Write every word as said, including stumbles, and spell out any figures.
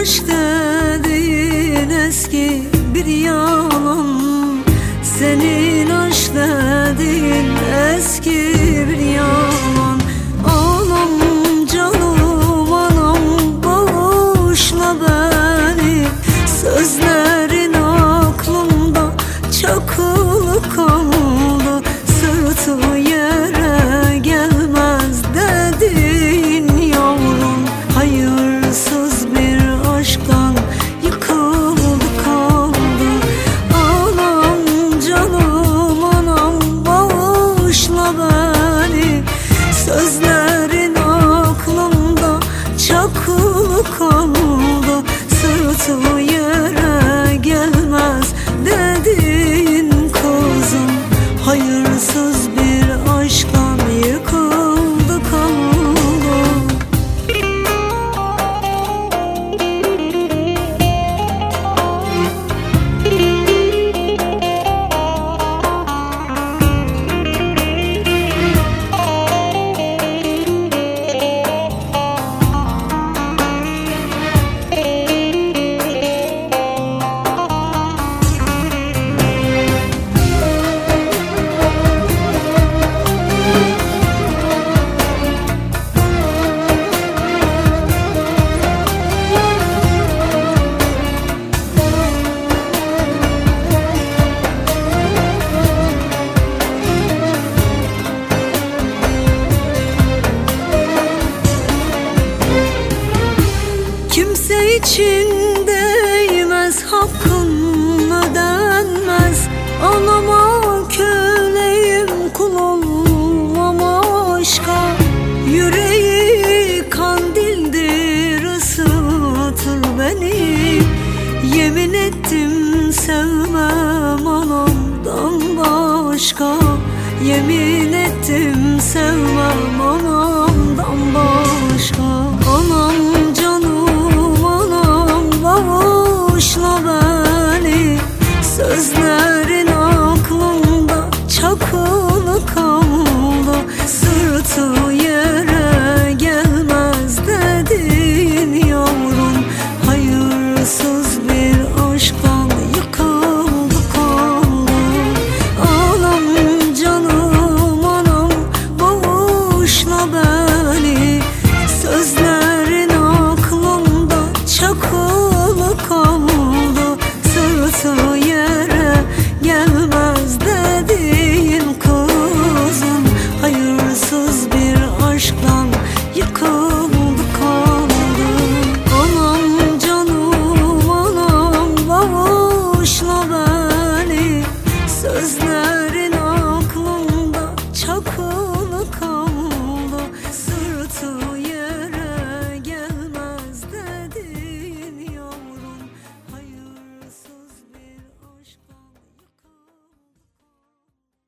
aşk dediğin eski bir yalan, senin aşk dediğin eski bir yalan. Anam canım anam bağışla beni, sözlerin aklımda çakılı kaldı. Sırtı yere gelmez dediğin yavrum, hayırsız bir aşktan yıkıldı kaldı. Anam canım anam bağışla beni, sözlerin aklımda çakılı kaldı. Sırtı yere gelmez dediğin kızım, hayırsız bir aşktan yıkıldı kaldı. Kimse için değmez, hakkın ödenmez. Anama köleyim, kul olmam aşka. Yüreği kandildir, ısıtır beni. Yemin ettim sevmem anamdan başka. Yemin ettim sevmem anamdan başka. Anam canım anam bağışla beni, sözlerin aklımda çakılı kaldı. Sırtı yere gelmez dediğin yavrum, hayırsız bir aşktan yıkıldı kaldı. Anam canım anam bağışla beni, sözlerin aklımda çakılı kaldı. Sırtı yere gelmez dediğin kızım, hayırsız bir aşktan yıkıldı kaldı. Anam canım anam bağışla beni, sözler